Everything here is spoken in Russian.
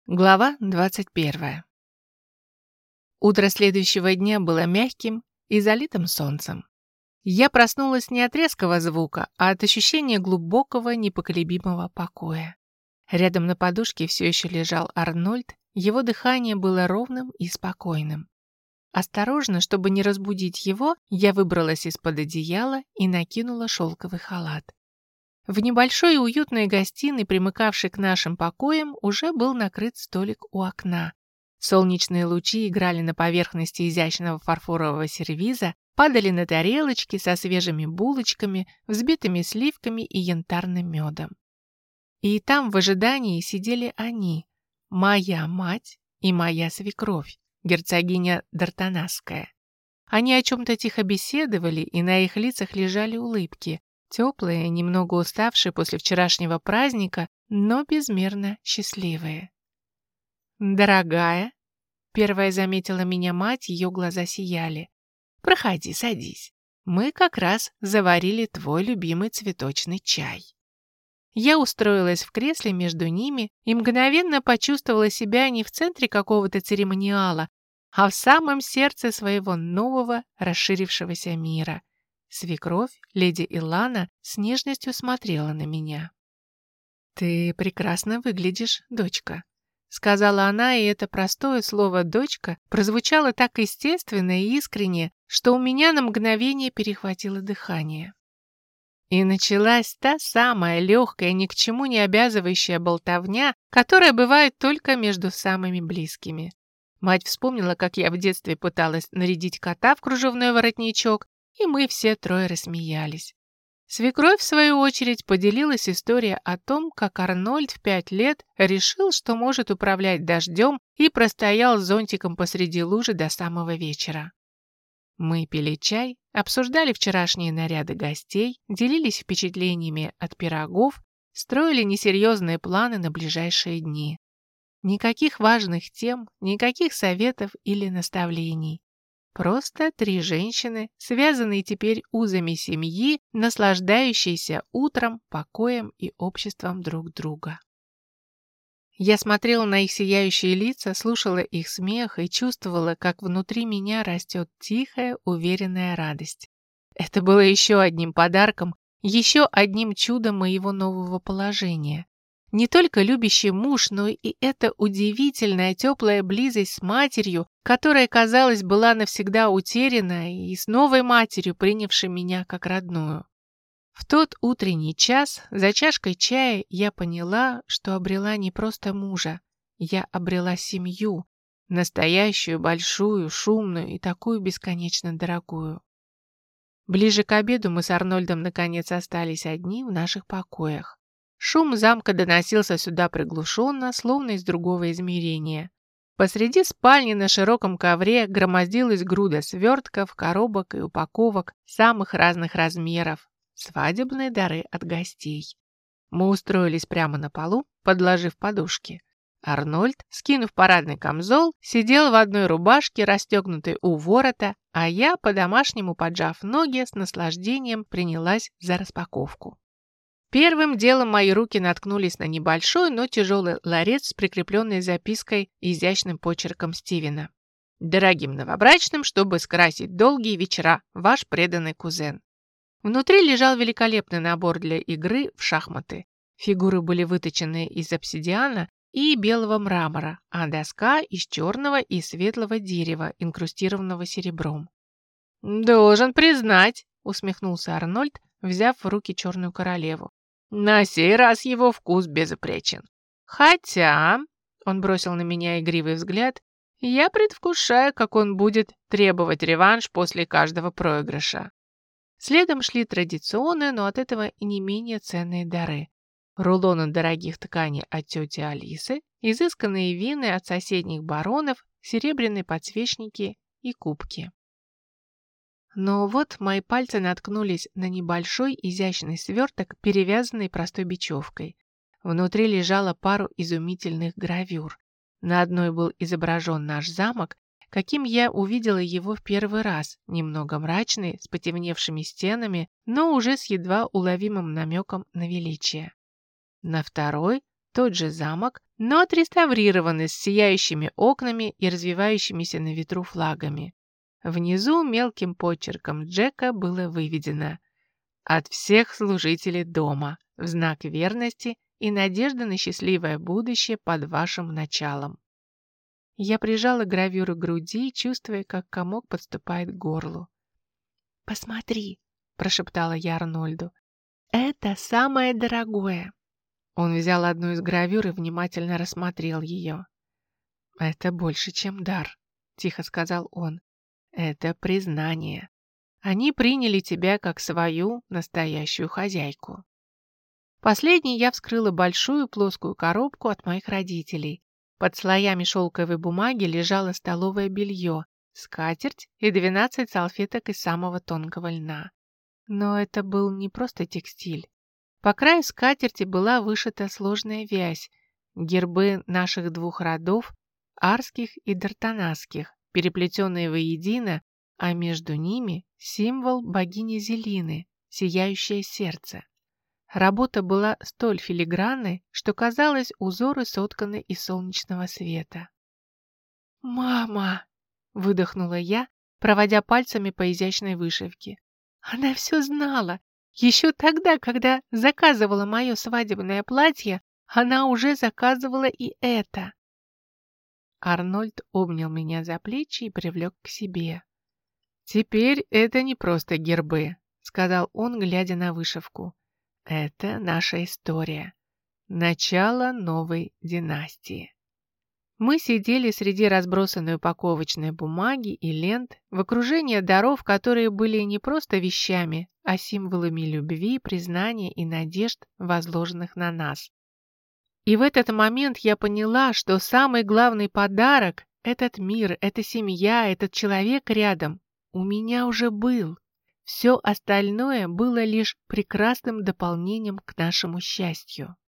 Глава 21. Утро следующего дня было мягким и залитым солнцем. Я проснулась не от резкого звука, а от ощущения глубокого, непоколебимого покоя. Рядом на подушке все еще лежал Арнольд, его дыхание было ровным и спокойным. Осторожно, чтобы не разбудить его, я выбралась из-под одеяла и накинула шелковый халат. В небольшой и уютной гостиной, примыкавшей к нашим покоям, уже был накрыт столик у окна. Солнечные лучи играли на поверхности изящного фарфорового сервиза, падали на тарелочки со свежими булочками, взбитыми сливками и янтарным медом. И там в ожидании сидели они, моя мать и моя свекровь, герцогиня Д'Артанасская. Они о чем-то тихо беседовали, и на их лицах лежали улыбки, теплые, немного уставшие после вчерашнего праздника, но безмерно счастливые. «Дорогая», — первая заметила меня мать, ее глаза сияли. «Проходи, садись. Мы как раз заварили твой любимый цветочный чай». Я устроилась в кресле между ними и мгновенно почувствовала себя не в центре какого-то церемониала, а в самом сердце своего нового расширившегося мира. Свекровь, леди Илана, с нежностью смотрела на меня. «Ты прекрасно выглядишь, дочка», — сказала она, и это простое слово «дочка» прозвучало так естественно и искренне, что у меня на мгновение перехватило дыхание. И началась та самая легкая, ни к чему не обязывающая болтовня, которая бывает только между самыми близкими. Мать вспомнила, как я в детстве пыталась нарядить кота в кружевной воротничок, и мы все трое рассмеялись. Свекровь, в свою очередь, поделилась историей о том, как Арнольд в 5 лет решил, что может управлять дождем, и простоял с зонтиком посреди лужи до самого вечера. Мы пили чай, обсуждали вчерашние наряды гостей, делились впечатлениями от пирогов, строили несерьезные планы на ближайшие дни. Никаких важных тем, никаких советов или наставлений. Просто 3 женщины, связанные теперь узами семьи, наслаждающиеся утром, покоем и обществом друг друга. Я смотрела на их сияющие лица, слушала их смех и чувствовала, как внутри меня растет тихая, уверенная радость. Это было еще одним подарком, еще одним чудом моего нового положения. Не только любящий муж, но и эта удивительная теплая близость с матерью, которая, казалось, была навсегда утеряна, и с новой матерью, принявшей меня как родную. В тот утренний час за чашкой чая я поняла, что обрела не просто мужа, я обрела семью, настоящую, большую, шумную и такую бесконечно дорогую. Ближе к обеду мы с Арнольдом наконец остались одни в наших покоях. Шум замка доносился сюда приглушенно, словно из другого измерения. Посреди спальни на широком ковре громоздилась груда свертков, коробок и упаковок самых разных размеров. Свадебные дары от гостей. Мы устроились прямо на полу, подложив подушки. Арнольд, скинув парадный камзол, сидел в одной рубашке, расстегнутой у ворота, а я, по-домашнему поджав ноги, с наслаждением принялась за распаковку. Первым делом мои руки наткнулись на небольшой, но тяжелый ларец с прикрепленной запиской и изящным почерком Стивена. «Дорогим новобрачным, чтобы скрасить долгие вечера, ваш преданный кузен». Внутри лежал великолепный набор для игры в шахматы. Фигуры были выточены из обсидиана и белого мрамора, а доска из черного и светлого дерева, инкрустированного серебром. «Должен признать», — усмехнулся Арнольд, взяв в руки черную королеву. «На сей раз его вкус безупречен. Хотя...» — он бросил на меня игривый взгляд. «Я предвкушаю, как он будет требовать реванш после каждого проигрыша». Следом шли традиционные, но от этого и не менее ценные дары. Рулоны дорогих тканей от тети Алисы, изысканные вины от соседних баронов, серебряные подсвечники и кубки. Но вот мои пальцы наткнулись на небольшой изящный сверток, перевязанный простой бечевкой. Внутри лежала пару изумительных гравюр. На одной был изображен наш замок, каким я увидела его в первый раз, немного мрачный, с потемневшими стенами, но уже с едва уловимым намеком на величие. На второй Тот же замок, но отреставрированный, с сияющими окнами и развивающимися на ветру флагами. Внизу мелким почерком Джека было выведено: «От всех служителей дома, в знак верности и надежды на счастливое будущее под вашим началом». Я прижала гравюру к груди, чувствуя, как комок подступает к горлу. «Посмотри», – прошептала я Арнольду, – «это самое дорогое». Он взял одну из гравюр и внимательно рассмотрел ее. «Это больше, чем дар», – тихо сказал он. «Это признание. Они приняли тебя как свою настоящую хозяйку». Последней я вскрыла большую плоскую коробку от моих родителей. Под слоями шелковой бумаги лежало столовое белье, скатерть и 12 салфеток из самого тонкого льна. Но это был не просто текстиль. По краю скатерти была вышита сложная вязь, гербы наших двух родов, арских и д'Артанасских, переплетенные воедино, а между ними символ богини Зелины, сияющее сердце. Работа была столь филигранной, что казалось, узоры сотканы из солнечного света. «Мама!» – выдохнула я, проводя пальцами по изящной вышивке. «Она все знала! Еще тогда, когда заказывала мое свадебное платье, она уже заказывала и это!» Арнольд обнял меня за плечи и привлек к себе. «Теперь это не просто гербы», — сказал он, глядя на вышивку. «Это наша история. Начало новой династии». Мы сидели среди разбросанной упаковочной бумаги и лент в окружении даров, которые были не просто вещами, а символами любви, признания и надежд, возложенных на нас. И в этот момент я поняла, что самый главный подарок – этот мир, эта семья, этот человек рядом – у меня уже был. Все остальное было лишь прекрасным дополнением к нашему счастью.